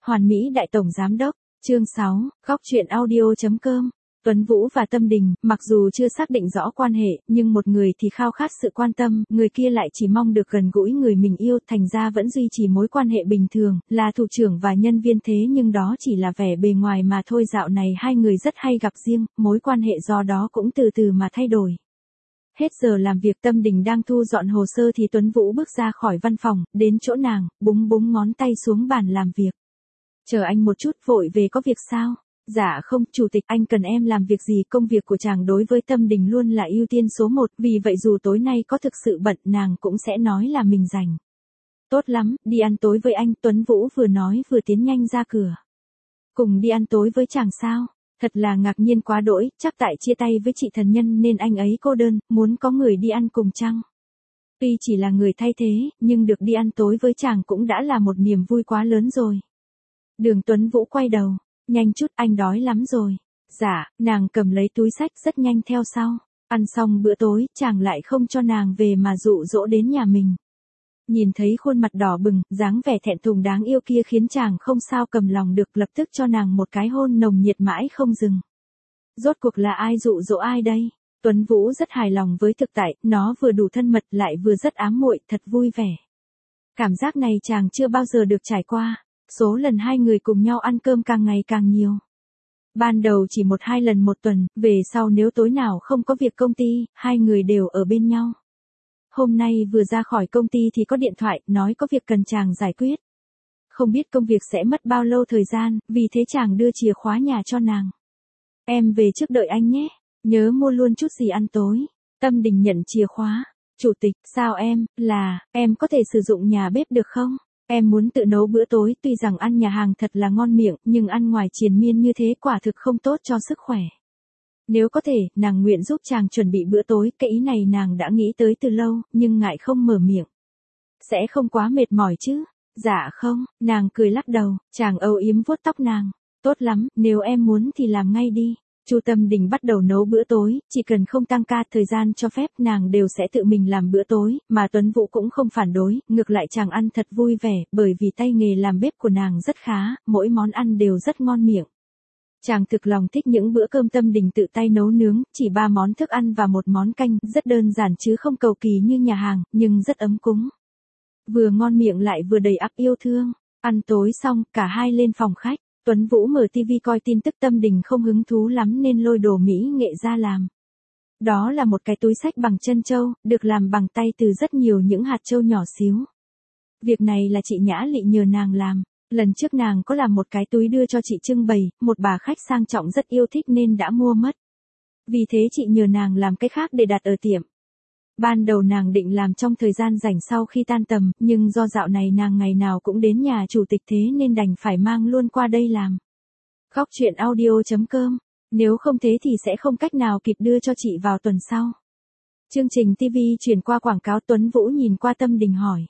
Hoàn Mỹ Đại Tổng Giám Đốc, chương 6, góc truyện audio.com. Tuấn Vũ và Tâm Đình, mặc dù chưa xác định rõ quan hệ, nhưng một người thì khao khát sự quan tâm, người kia lại chỉ mong được gần gũi người mình yêu, thành ra vẫn duy trì mối quan hệ bình thường, là thủ trưởng và nhân viên thế nhưng đó chỉ là vẻ bề ngoài mà thôi. Dạo này hai người rất hay gặp riêng, mối quan hệ do đó cũng từ từ mà thay đổi. Hết giờ làm việc, Tâm Đình đang thu dọn hồ sơ thì Tuấn Vũ bước ra khỏi văn phòng, đến chỗ nàng, búng búng ngón tay xuống bàn làm việc. Chờ anh một chút, vội về có việc sao? Dạ không, chủ tịch, anh cần em làm việc gì? Công việc của chàng đối với Tâm Đình luôn là ưu tiên số 1, vì vậy dù tối nay có thực sự bận, nàng cũng sẽ nói là mình rảnh. Tốt lắm, đi ăn tối với anh. Tuấn Vũ vừa nói vừa tiến nhanh ra cửa. Cùng đi ăn tối với chàng sao? Thật là ngạc nhiên quá đỗi, chắc tại chia tay với chị Thần Nhân nên anh ấy cô đơn, muốn có người đi ăn cùng chăng? Tuy chỉ là người thay thế, nhưng được đi ăn tối với chàng cũng đã là một niềm vui quá lớn rồi. Đường Tuấn Vũ quay đầu, nhanh chút, anh đói lắm rồi. Dạ, nàng cầm lấy túi xách rất nhanh theo sau. Ăn xong bữa tối, chàng lại không cho nàng về mà dụ dỗ đến nhà mình. Nhìn thấy khuôn mặt đỏ bừng, dáng vẻ thẹn thùng đáng yêu kia khiến chàng không sao cầm lòng được, lập tức cho nàng một cái hôn nồng nhiệt mãi không dừng. Rốt cuộc là ai dụ dỗ ai đây? Tuấn Vũ rất hài lòng với thực tại, nó vừa đủ thân mật lại vừa rất ám muội, thật vui vẻ. Cảm giác này chàng chưa bao giờ được trải qua. Số lần hai người cùng nhau ăn cơm càng ngày càng nhiều. Ban đầu chỉ 1-2 lần một tuần, về sau nếu tối nào không có việc công ty, hai người đều ở bên nhau. Hôm nay vừa ra khỏi công ty thì có điện thoại, nói có việc cần chàng giải quyết. Không biết công việc sẽ mất bao lâu thời gian, vì thế chàng đưa chìa khóa nhà cho nàng. Em về trước đợi anh nhé, nhớ mua luôn chút gì ăn tối. Tâm Đình nhận chìa khóa. Chủ tịch, sao em có thể sử dụng nhà bếp được không? Em muốn tự nấu bữa tối, tuy rằng ăn nhà hàng thật là ngon miệng, nhưng ăn ngoài triền miên như thế quả thực không tốt cho sức khỏe. Nếu có thể, nàng nguyện giúp chàng chuẩn bị bữa tối, cái ý này nàng đã nghĩ tới từ lâu, nhưng ngại không mở miệng. Sẽ không quá mệt mỏi chứ? Dạ không, nàng cười lắc đầu, chàng âu yếm vuốt tóc nàng. Tốt lắm, nếu em muốn thì làm ngay đi. Chu Tâm Đình bắt đầu nấu bữa tối, chỉ cần không tăng ca, thời gian cho phép nàng đều sẽ tự mình làm bữa tối, mà Tuấn Vũ cũng không phản đối, ngược lại chàng ăn thật vui vẻ, bởi vì tay nghề làm bếp của nàng rất khá, mỗi món ăn đều rất ngon miệng. Chàng thực lòng thích những bữa cơm Tâm Đình tự tay nấu nướng, chỉ 3 món thức ăn và 1 món canh, rất đơn giản chứ không cầu kỳ như nhà hàng, nhưng rất ấm cúng. Vừa ngon miệng lại vừa đầy ắp yêu thương. Ăn tối xong, cả hai lên phòng khách. Tuấn Vũ mở tivi coi tin tức, Tâm Đình không hứng thú lắm nên lôi đồ mỹ nghệ ra làm. Đó là một cái túi xách bằng trân châu, được làm bằng tay từ rất nhiều những hạt châu nhỏ xíu. Việc này là chị Nhã Lị nhờ nàng làm. Lần trước nàng có làm một cái túi đưa cho chị trưng bày, một bà khách sang trọng rất yêu thích nên đã mua mất. Vì thế chị nhờ nàng làm cái khác để đặt ở tiệm. Ban đầu nàng định làm trong thời gian rảnh sau khi tan tầm, nhưng do dạo này nàng ngày nào cũng đến nhà chủ tịch thế nên đành phải mang luôn qua đây làm. Góc truyện audio.com. Nếu không thế thì sẽ không cách nào kịp đưa cho chị vào tuần sau. Chương trình TV chuyển qua quảng cáo. Tuấn Vũ nhìn qua Tâm Đình hỏi.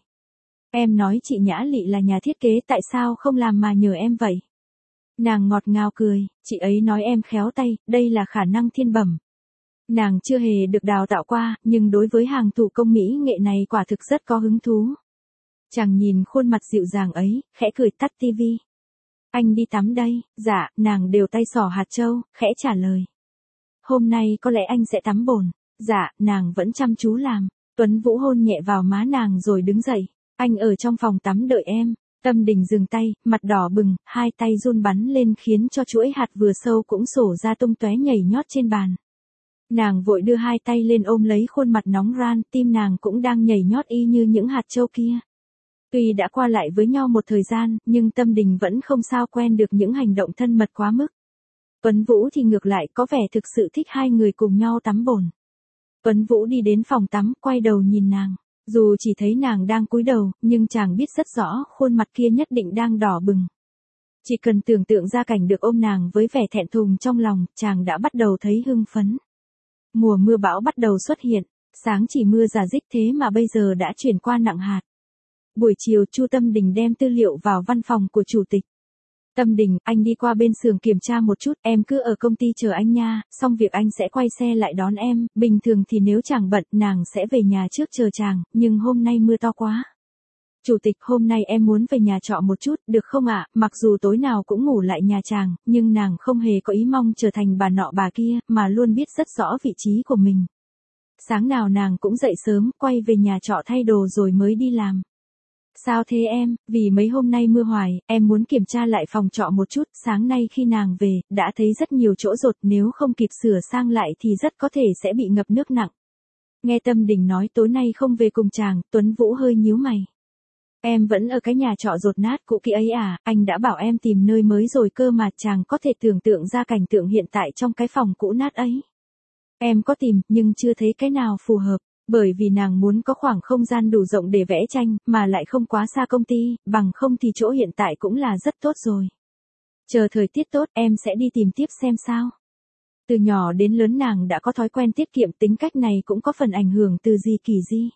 Em nói chị Nhã Lị là nhà thiết kế, tại sao không làm mà nhờ em vậy? Nàng ngọt ngào cười, chị ấy nói em khéo tay, đây là khả năng thiên bẩm. Nàng chưa hề được đào tạo qua, nhưng đối với hàng thủ công mỹ nghệ này quả thực rất có hứng thú. Chàng nhìn khuôn mặt dịu dàng ấy, khẽ cười tắt tivi. Anh đi tắm đây. Dạ, nàng đều tay xỏ hạt châu, khẽ trả lời. Hôm nay có lẽ anh sẽ tắm bồn. Dạ, nàng vẫn chăm chú làm. Tuấn Vũ hôn nhẹ vào má nàng rồi đứng dậy. Anh ở trong phòng tắm đợi em. Tâm Đình dừng tay, mặt đỏ bừng, hai tay run bắn lên khiến cho chuỗi hạt vừa sâu cũng sổ ra tung tóe nhảy nhót trên bàn. Nàng vội đưa hai tay lên ôm lấy khuôn mặt nóng ran, tim nàng cũng đang nhảy nhót y như những hạt châu kia. Tuy đã qua lại với nhau một thời gian, nhưng Tâm Đình vẫn không sao quen được những hành động thân mật quá mức. Tuấn Vũ thì ngược lại có vẻ thực sự thích hai người cùng nhau tắm bồn. Tuấn Vũ đi đến phòng tắm, quay đầu nhìn nàng. Dù chỉ thấy nàng đang cúi đầu, nhưng chàng biết rất rõ khuôn mặt kia nhất định đang đỏ bừng. Chỉ cần tưởng tượng ra cảnh được ôm nàng với vẻ thẹn thùng trong lòng, chàng đã bắt đầu thấy hưng phấn. Mùa mưa bão bắt đầu xuất hiện, sáng chỉ mưa rả rích thế mà bây giờ đã chuyển qua nặng hạt. Buổi chiều Chu Tâm Đình đem tư liệu vào văn phòng của chủ tịch. Tâm Đình, anh đi qua bên xưởng kiểm tra một chút, em cứ ở công ty chờ anh nha, xong việc anh sẽ quay xe lại đón em, bình thường thì nếu chàng bận nàng sẽ về nhà trước chờ chàng, nhưng hôm nay mưa to quá. Chủ tịch, hôm nay em muốn về nhà trọ một chút, được không ạ? Mặc dù tối nào cũng ngủ lại nhà chàng, nhưng nàng không hề có ý mong trở thành bà nọ bà kia, mà luôn biết rất rõ vị trí của mình. Sáng nào nàng cũng dậy sớm, quay về nhà trọ thay đồ rồi mới đi làm. Sao thế em, vì mấy hôm nay mưa hoài, em muốn kiểm tra lại phòng trọ một chút, sáng nay khi nàng về, đã thấy rất nhiều chỗ dột, nếu không kịp sửa sang lại thì rất có thể sẽ bị ngập nước nặng. Nghe Tâm Đình nói tối nay không về cùng chàng, Tuấn Vũ hơi nhíu mày. Em vẫn ở cái nhà trọ dột nát cũ kỹ ấy à, anh đã bảo em tìm nơi mới rồi cơ mà, chàng có thể tưởng tượng ra cảnh tượng hiện tại trong cái phòng cũ nát ấy. Em có tìm, nhưng chưa thấy cái nào phù hợp, bởi vì nàng muốn có khoảng không gian đủ rộng để vẽ tranh, mà lại không quá xa công ty, bằng không thì chỗ hiện tại cũng là rất tốt rồi. Chờ thời tiết tốt em sẽ đi tìm tiếp xem sao. Từ nhỏ đến lớn nàng đã có thói quen tiết kiệm, tính cách này cũng có phần ảnh hưởng từ dì Kỳ Di.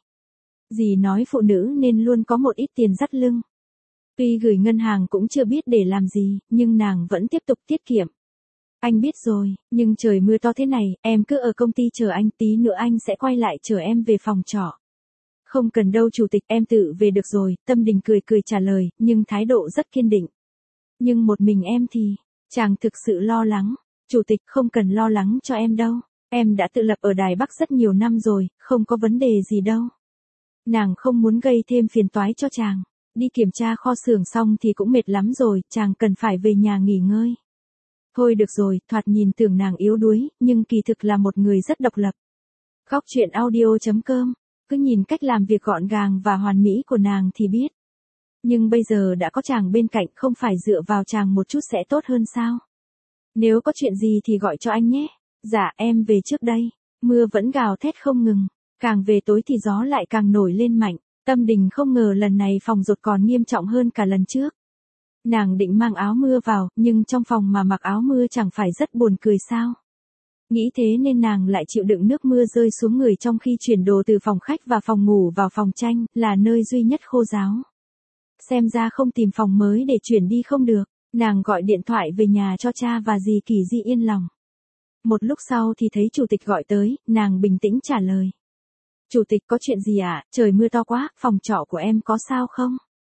Dì nói phụ nữ nên luôn có một ít tiền dắt lưng. Tuy gửi ngân hàng cũng chưa biết để làm gì, nhưng nàng vẫn tiếp tục tiết kiệm. Anh biết rồi, nhưng trời mưa to thế này, em cứ ở công ty chờ anh, tí nữa anh sẽ quay lại chở em về phòng trọ. Không cần đâu chủ tịch, em tự về được rồi, Tâm Đình cười cười trả lời, nhưng thái độ rất kiên định. Nhưng một mình em thì, chàng thực sự lo lắng. Chủ tịch, không cần lo lắng cho em đâu, em đã tự lập ở Đài Bắc rất nhiều năm rồi, không có vấn đề gì đâu. Nàng không muốn gây thêm phiền toái cho chàng. Đi kiểm tra kho xưởng xong thì cũng mệt lắm rồi, chàng cần phải về nhà nghỉ ngơi. Thôi được rồi, thoạt nhìn tưởng nàng yếu đuối, nhưng kỳ thực là một người rất độc lập. Góc truyện audio.com, cứ nhìn cách làm việc gọn gàng và hoàn mỹ của nàng thì biết. Nhưng bây giờ đã có chàng bên cạnh, không phải dựa vào chàng một chút sẽ tốt hơn sao? Nếu có chuyện gì thì gọi cho anh nhé. Dạ em về trước đây. Mưa vẫn gào thét không ngừng. Càng về tối thì gió lại càng nổi lên mạnh. Tâm Đình không ngờ lần này phòng dột còn nghiêm trọng hơn cả lần trước. Nàng định mang áo mưa vào, nhưng trong phòng mà mặc áo mưa chẳng phải rất buồn cười sao? Nghĩ thế nên nàng lại chịu đựng nước mưa rơi xuống người trong khi chuyển đồ từ phòng khách và phòng ngủ vào phòng tranh, là nơi duy nhất khô ráo. Xem ra không tìm phòng mới để chuyển đi không được. Nàng gọi điện thoại về nhà cho cha và dì Kỳ Di yên lòng. Một lúc sau thì thấy chủ tịch gọi tới, nàng bình tĩnh trả lời. Chủ tịch, có chuyện gì ạ? Trời mưa to quá, phòng trọ của em có sao không?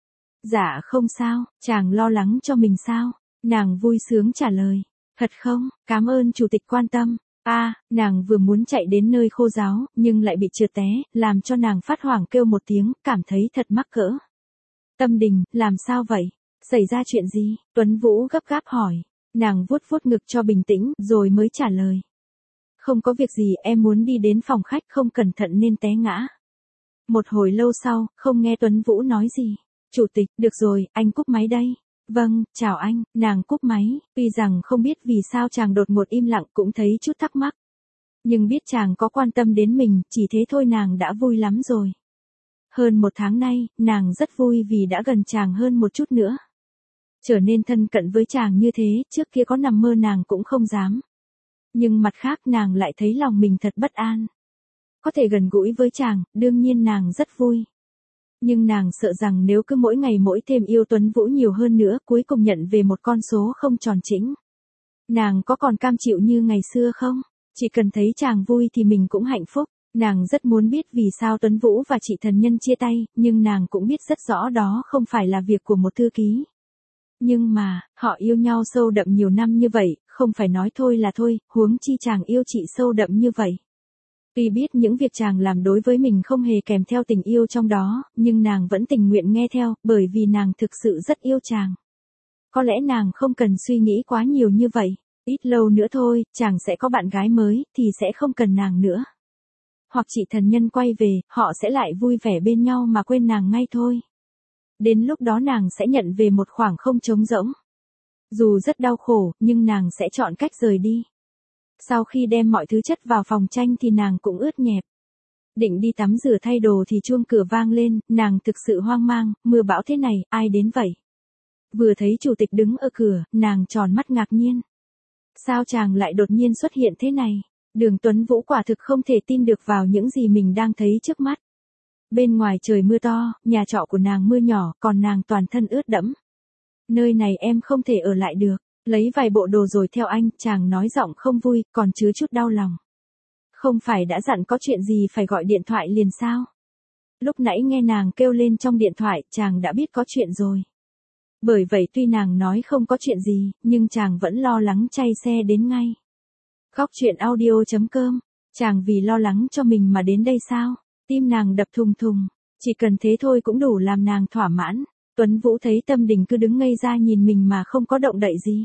Dạ không sao, chàng lo lắng cho mình sao? Nàng vui sướng trả lời. Thật không, cảm ơn chủ tịch quan tâm. Nàng vừa muốn chạy đến nơi khô ráo, nhưng lại bị trượt té, làm cho nàng phát hoảng kêu một tiếng, cảm thấy thật mắc cỡ. Tâm Đình, làm sao vậy? Xảy ra chuyện gì? Tuấn Vũ gấp gáp hỏi. Nàng vuốt vuốt ngực cho bình tĩnh, rồi mới trả lời. Không có việc gì, em muốn đi đến phòng khách, không cẩn thận nên té ngã. Một hồi lâu sau, không nghe Tuấn Vũ nói gì. Chủ tịch, được rồi, anh cúp máy đây. Vâng, chào anh, nàng cúp máy, tuy rằng không biết vì sao chàng đột ngột im lặng cũng thấy chút thắc mắc. Nhưng biết chàng có quan tâm đến mình, chỉ thế thôi nàng đã vui lắm rồi. Hơn một tháng nay, nàng rất vui vì đã gần chàng hơn một chút nữa. Trở nên thân cận với chàng như thế, trước kia có nằm mơ nàng cũng không dám. Nhưng mặt khác nàng lại thấy lòng mình thật bất an. Có thể gần gũi với chàng, đương nhiên nàng rất vui. Nhưng nàng sợ rằng nếu cứ mỗi ngày mỗi thêm yêu Tuấn Vũ nhiều hơn nữa, cuối cùng nhận về một con số không tròn chỉnh. Nàng có còn cam chịu như ngày xưa không? Chỉ cần thấy chàng vui thì mình cũng hạnh phúc. Nàng rất muốn biết vì sao Tuấn Vũ và chị Thần Nhân chia tay, nhưng nàng cũng biết rất rõ đó không phải là việc của một thư ký. Nhưng mà, họ yêu nhau sâu đậm nhiều năm như vậy, không phải nói thôi là thôi, huống chi chàng yêu chị sâu đậm như vậy. Tuy biết những việc chàng làm đối với mình không hề kèm theo tình yêu trong đó, nhưng nàng vẫn tình nguyện nghe theo, bởi vì nàng thực sự rất yêu chàng. Có lẽ nàng không cần suy nghĩ quá nhiều như vậy. Ít lâu nữa thôi, chàng sẽ có bạn gái mới, thì sẽ không cần nàng nữa. Hoặc chị Thần Nhân quay về, họ sẽ lại vui vẻ bên nhau mà quên nàng ngay thôi. Đến lúc đó nàng sẽ nhận về một khoảng không trống rỗng. Dù rất đau khổ, nhưng nàng sẽ chọn cách rời đi. Sau khi đem mọi thứ chất vào phòng tranh thì nàng cũng ướt nhẹp. Định đi tắm rửa thay đồ thì chuông cửa vang lên, nàng thực sự hoang mang, mưa bão thế này, ai đến vậy? Vừa thấy chủ tịch đứng ở cửa, nàng tròn mắt ngạc nhiên. Sao chàng lại đột nhiên xuất hiện thế này? Đường Tuấn Vũ quả thực không thể tin được vào những gì mình đang thấy trước mắt. Bên ngoài trời mưa to, nhà trọ của nàng mưa nhỏ, còn nàng toàn thân ướt đẫm. Nơi này em không thể ở lại được, lấy vài bộ đồ rồi theo anh, chàng nói giọng không vui, còn chứa chút đau lòng. Không phải đã dặn có chuyện gì phải gọi điện thoại liền sao? Lúc nãy nghe nàng kêu lên trong điện thoại, chàng đã biết có chuyện rồi. Bởi vậy tuy nàng nói không có chuyện gì, nhưng chàng vẫn lo lắng chay xe đến ngay. Góc chuyện audio.com, chàng vì lo lắng cho mình mà đến đây sao? Tim nàng đập thùng thùng, chỉ cần thế thôi cũng đủ làm nàng thỏa mãn. Tuấn Vũ thấy Tâm Đình cứ đứng ngây ra nhìn mình mà không có động đậy gì.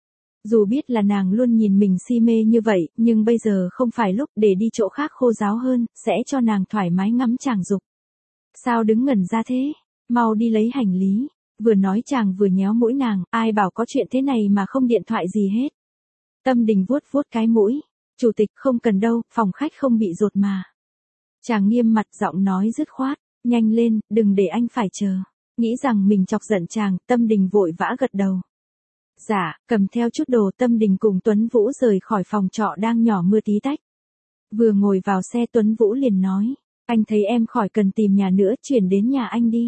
Dù biết là nàng luôn nhìn mình si mê như vậy, nhưng bây giờ không phải lúc để đi chỗ khác khô ráo hơn, sẽ cho nàng thoải mái ngắm chàng dục. Sao đứng ngẩn ra thế? Mau đi lấy hành lý. Vừa nói chàng vừa nhéo mũi nàng, ai bảo có chuyện thế này mà không điện thoại gì hết. Tâm Đình vuốt vuốt cái mũi. Chủ tịch không cần đâu, phòng khách không bị dột mà. Chàng nghiêm mặt giọng nói dứt khoát, nhanh lên, đừng để anh phải chờ. Nghĩ rằng mình chọc giận chàng, Tâm Đình vội vã gật đầu. Dạ, cầm theo chút đồ, Tâm Đình cùng Tuấn Vũ rời khỏi phòng trọ đang nhỏ mưa tí tách. Vừa ngồi vào xe Tuấn Vũ liền nói, anh thấy em khỏi cần tìm nhà nữa, chuyển đến nhà anh đi.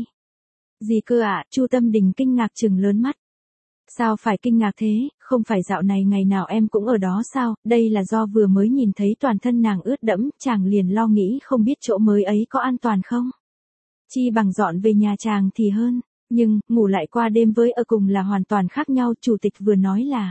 Gì cơ ạ? Chu Tâm Đình kinh ngạc trừng lớn mắt. Sao phải kinh ngạc thế, không phải dạo này ngày nào em cũng ở đó sao, đây là do vừa mới nhìn thấy toàn thân nàng ướt đẫm, chàng liền lo nghĩ không biết chỗ mới ấy có an toàn không. Chi bằng dọn về nhà chàng thì hơn, nhưng, ngủ lại qua đêm với ở cùng là hoàn toàn khác nhau, chủ tịch vừa nói là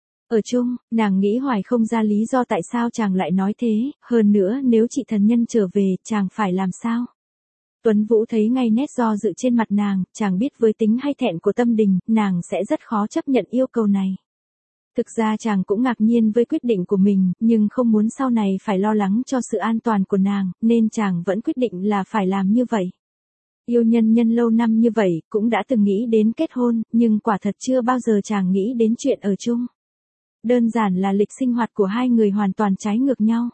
ở chung, nàng nghĩ hoài không ra lý do tại sao chàng lại nói thế, hơn nữa nếu chị thần nhân trở về, chàng phải làm sao? Tuấn Vũ thấy ngay nét do dự trên mặt nàng, chàng biết với tính hay thẹn của Tâm Đình, nàng sẽ rất khó chấp nhận yêu cầu này. Thực ra chàng cũng ngạc nhiên với quyết định của mình, nhưng không muốn sau này phải lo lắng cho sự an toàn của nàng, nên chàng vẫn quyết định là phải làm như vậy. Yêu nhân lâu năm như vậy, cũng đã từng nghĩ đến kết hôn, nhưng quả thật chưa bao giờ chàng nghĩ đến chuyện ở chung. Đơn giản là lịch sinh hoạt của hai người hoàn toàn trái ngược nhau.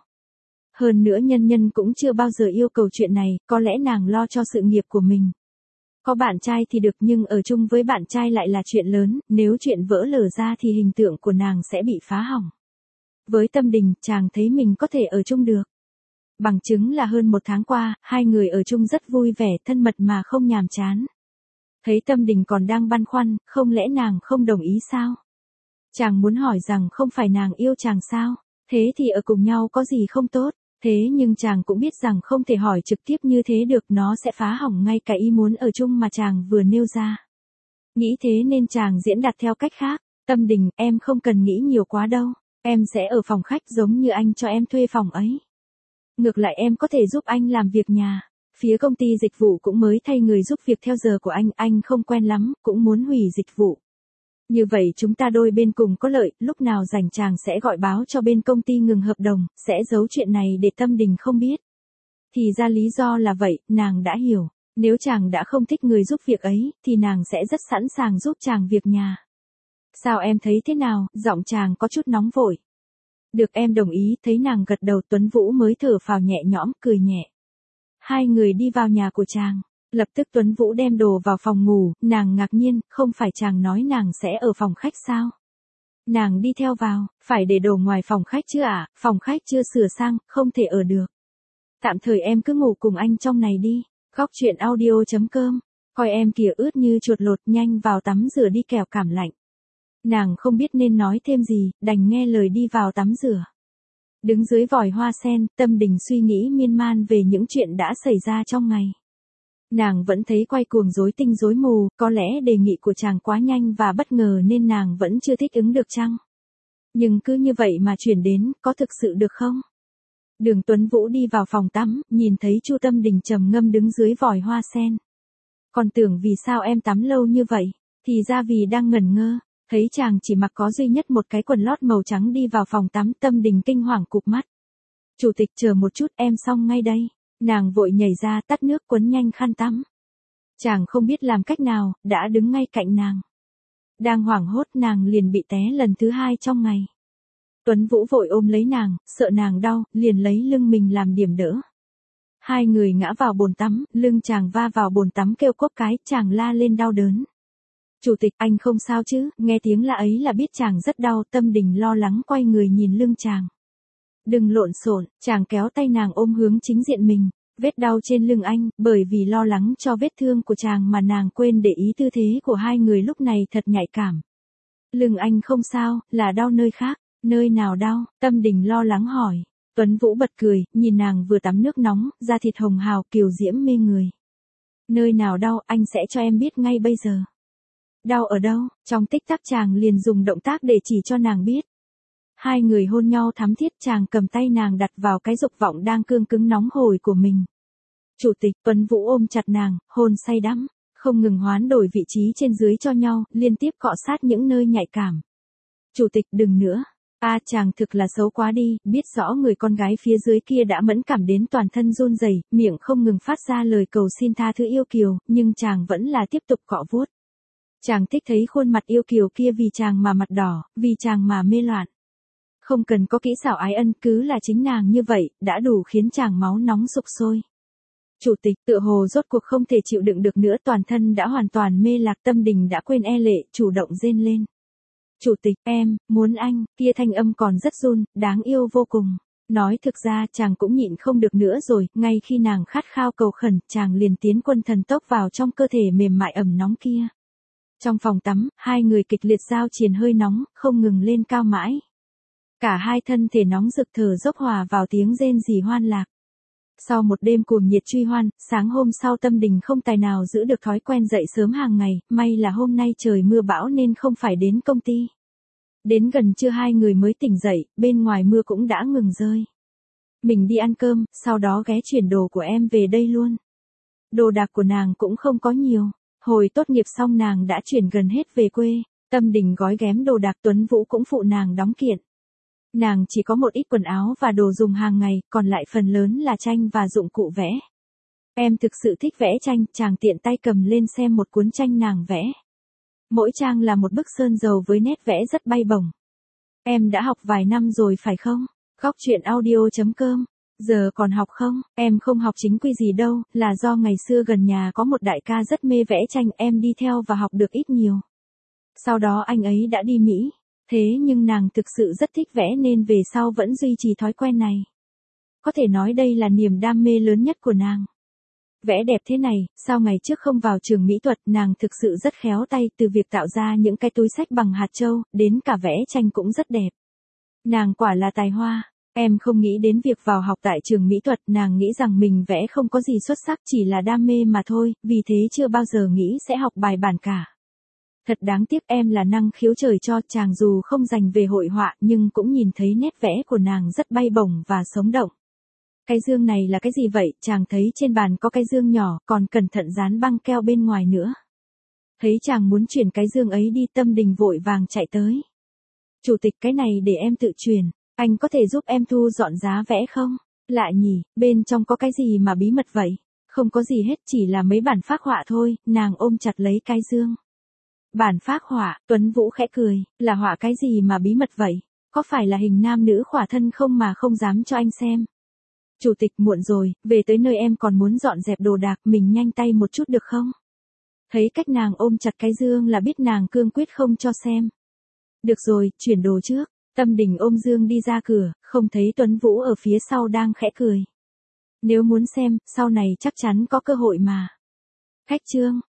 Hơn nữa nhân cũng chưa bao giờ yêu cầu chuyện này, có lẽ nàng lo cho sự nghiệp của mình. Có bạn trai thì được nhưng ở chung với bạn trai lại là chuyện lớn, nếu chuyện vỡ lở ra thì hình tượng của nàng sẽ bị phá hỏng. Với Tâm Đình, chàng thấy mình có thể ở chung được. Bằng chứng là hơn 1 tháng qua, hai người ở chung rất vui vẻ, thân mật mà không nhàm chán. Thấy Tâm Đình còn đang băn khoăn, không lẽ nàng không đồng ý sao? Chàng muốn hỏi rằng không phải nàng yêu chàng sao? Thế thì ở cùng nhau có gì không tốt? Thế nhưng chàng cũng biết rằng không thể hỏi trực tiếp như thế được, nó sẽ phá hỏng ngay cả ý muốn ở chung mà chàng vừa nêu ra. Nghĩ thế nên chàng diễn đạt theo cách khác. Tâm Đình, em không cần nghĩ nhiều quá đâu. Em sẽ ở phòng khách giống như anh cho em thuê phòng ấy. Ngược lại em có thể giúp anh làm việc nhà. Phía công ty dịch vụ cũng mới thay người giúp việc theo giờ của anh không quen lắm, cũng muốn hủy dịch vụ. Như vậy chúng ta đôi bên cùng có lợi, lúc nào rảnh chàng sẽ gọi báo cho bên công ty ngừng hợp đồng, sẽ giấu chuyện này để Tâm Đình không biết. Thì ra lý do là vậy, nàng đã hiểu. Nếu chàng đã không thích người giúp việc ấy, thì nàng sẽ rất sẵn sàng giúp chàng việc nhà. Sao em thấy thế nào? Giọng chàng có chút nóng vội. Được, em đồng ý. Thấy nàng gật đầu, Tuấn Vũ mới thở phào nhẹ nhõm, cười nhẹ. Hai người đi vào nhà của chàng. Lập tức Tuấn Vũ đem đồ vào phòng ngủ, nàng ngạc nhiên, không phải chàng nói nàng sẽ ở phòng khách sao? Nàng đi theo vào, phải để đồ ngoài phòng khách chứ ạ, phòng khách chưa sửa sang, không thể ở được. Tạm thời em cứ ngủ cùng anh trong này đi. Góc chuyện audio.com, coi em kìa ướt như chuột lột, nhanh vào tắm rửa đi kẻo cảm lạnh. Nàng không biết nên nói thêm gì, đành nghe lời đi vào tắm rửa. Đứng dưới vòi hoa sen, Tâm Đình suy nghĩ miên man về những chuyện đã xảy ra trong ngày. Nàng vẫn thấy quay cuồng rối tinh rối mù, có lẽ đề nghị của chàng quá nhanh và bất ngờ nên nàng vẫn chưa thích ứng được chăng? Nhưng cứ như vậy mà chuyển đến, có thực sự được không? Đường Tuấn Vũ đi vào phòng tắm, nhìn thấy Chu Tâm Đình trầm ngâm đứng dưới vòi hoa sen. Còn tưởng vì sao em tắm lâu như vậy, thì ra vì đang ngẩn ngơ, thấy chàng chỉ mặc có duy nhất một cái quần lót màu trắng đi vào phòng tắm, Tâm Đình kinh hoàng cụp mắt. Chủ tịch chờ một chút, em xong ngay đây. Nàng vội nhảy ra tắt nước quấn nhanh khăn tắm. Chàng không biết làm cách nào, đã đứng ngay cạnh nàng. Đang hoảng hốt nàng liền bị té lần thứ 2 trong ngày. Tuấn Vũ vội ôm lấy nàng, sợ nàng đau, liền lấy lưng mình làm điểm đỡ. Hai người ngã vào bồn tắm, lưng chàng va vào bồn tắm kêu cốp cái, chàng la lên đau đớn. Chủ tịch, anh không sao chứ? Nghe tiếng la ấy là biết chàng rất đau, Tâm Đình lo lắng quay người nhìn lưng chàng. Đừng lộn xộn, chàng kéo tay nàng ôm hướng chính diện mình. Vết đau trên lưng anh, bởi vì lo lắng cho vết thương của chàng mà nàng quên để ý tư thế của hai người lúc này thật nhạy cảm. Lưng anh không sao, là đau nơi khác, nơi nào đau? Tâm Đình lo lắng hỏi. Tuấn Vũ bật cười, nhìn nàng vừa tắm nước nóng, da thịt hồng hào, kiều diễm mê người. Nơi nào đau, anh sẽ cho em biết ngay bây giờ. Đau ở đâu? Trong tích tắc chàng liền dùng động tác để chỉ cho nàng biết. Hai người hôn nhau thắm thiết, chàng cầm tay nàng đặt vào cái dục vọng đang cương cứng nóng hổi của mình. Chủ tịch. Tuấn Vũ ôm chặt nàng, hôn say đắm, không ngừng hoán đổi vị trí trên dưới cho nhau, liên tiếp cọ sát những nơi nhạy cảm. Chủ tịch đừng nữa. Chàng thực là xấu quá đi, biết rõ người con gái phía dưới kia đã mẫn cảm đến toàn thân run rẩy, miệng không ngừng phát ra lời cầu xin tha thứ yêu kiều, nhưng chàng vẫn là tiếp tục cọ vuốt. Chàng thích thấy khuôn mặt yêu kiều kia vì chàng mà mặt đỏ, vì chàng mà mê loạn. Không cần có kỹ xảo ái ân, cứ là chính nàng như vậy, đã đủ khiến chàng máu nóng sục sôi. Chủ tịch. Tựa hồ rốt cuộc không thể chịu đựng được nữa, toàn thân đã hoàn toàn mê lạc, Tâm Đình đã quên e lệ, chủ động rên lên. Chủ tịch, em muốn anh. Kia thanh âm còn rất run, đáng yêu vô cùng. Nói thực ra chàng cũng nhịn không được nữa rồi, ngay khi nàng khát khao cầu khẩn, chàng liền tiến quân thần tốc vào trong cơ thể mềm mại ẩm nóng kia. Trong phòng tắm, hai người kịch liệt giao triền hơi nóng, không ngừng lên cao mãi. Cả hai thân thể nóng rực thở dốc hòa vào tiếng rên rỉ hoan lạc. Sau một đêm cuồng nhiệt truy hoan, sáng hôm sau Tâm Đình không tài nào giữ được thói quen dậy sớm hàng ngày, may là hôm nay trời mưa bão nên không phải đến công ty. Đến gần trưa hai người mới tỉnh dậy, bên ngoài mưa cũng đã ngừng rơi. Mình đi ăn cơm, sau đó ghé chuyển đồ của em về đây luôn. Đồ đạc của nàng cũng không có nhiều. Hồi tốt nghiệp xong nàng đã chuyển gần hết về quê. Tâm Đình gói ghém đồ đạc, Tuấn Vũ cũng phụ nàng đóng kiện. Nàng chỉ có một ít quần áo và đồ dùng hàng ngày, còn lại phần lớn là tranh và dụng cụ vẽ. Em thực sự thích vẽ tranh, chàng tiện tay cầm lên xem một cuốn tranh nàng vẽ. Mỗi trang là một bức sơn dầu với nét vẽ rất bay bổng. Em đã học vài năm rồi phải không? Góc truyện audio.com. Giờ còn học không? Em không học chính quy gì đâu, là do ngày xưa gần nhà có một đại ca rất mê vẽ tranh, em đi theo và học được ít nhiều. Sau đó anh ấy đã đi Mỹ. Thế nhưng nàng thực sự rất thích vẽ nên về sau vẫn duy trì thói quen này. Có thể nói đây là niềm đam mê lớn nhất của nàng. Vẽ đẹp thế này, sao ngày trước không vào trường mỹ thuật, nàng thực sự rất khéo tay, từ việc tạo ra những cái túi xách bằng hạt châu, đến cả vẽ tranh cũng rất đẹp. Nàng quả là tài hoa. Em không nghĩ đến việc vào học tại trường mỹ thuật, nàng nghĩ rằng mình vẽ không có gì xuất sắc, chỉ là đam mê mà thôi, vì thế chưa bao giờ nghĩ sẽ học bài bản cả. Thật đáng tiếc, em là năng khiếu trời cho, chàng dù không dành về hội họa nhưng cũng nhìn thấy nét vẽ của nàng rất bay bổng và sống động. Cái dương này là cái gì vậy? Chàng thấy trên bàn có cái dương nhỏ, còn cẩn thận dán băng keo bên ngoài nữa. Thấy chàng muốn chuyển cái dương ấy đi, Tâm Đình vội vàng chạy tới. Chủ tịch, cái này để em tự chuyển, anh có thể giúp em thu dọn giá vẽ không? Lạ nhỉ, bên trong có cái gì mà bí mật vậy? Không có gì hết, chỉ là mấy bản phác họa thôi. Nàng ôm chặt lấy cái dương. Bản phác họa. Tuấn Vũ khẽ cười, là họa cái gì mà bí mật vậy? Có phải là hình nam nữ khỏa thân không mà không dám cho anh xem? Chủ tịch, muộn rồi, về tới nơi em còn muốn dọn dẹp đồ đạc, mình nhanh tay một chút được không? Thấy cách nàng ôm chặt cái dương là biết nàng cương quyết không cho xem. Được rồi, chuyển đồ trước. Tâm Đình ôm dương đi ra cửa, không thấy Tuấn Vũ ở phía sau đang khẽ cười. Nếu muốn xem, sau này chắc chắn có cơ hội mà. Khách trương.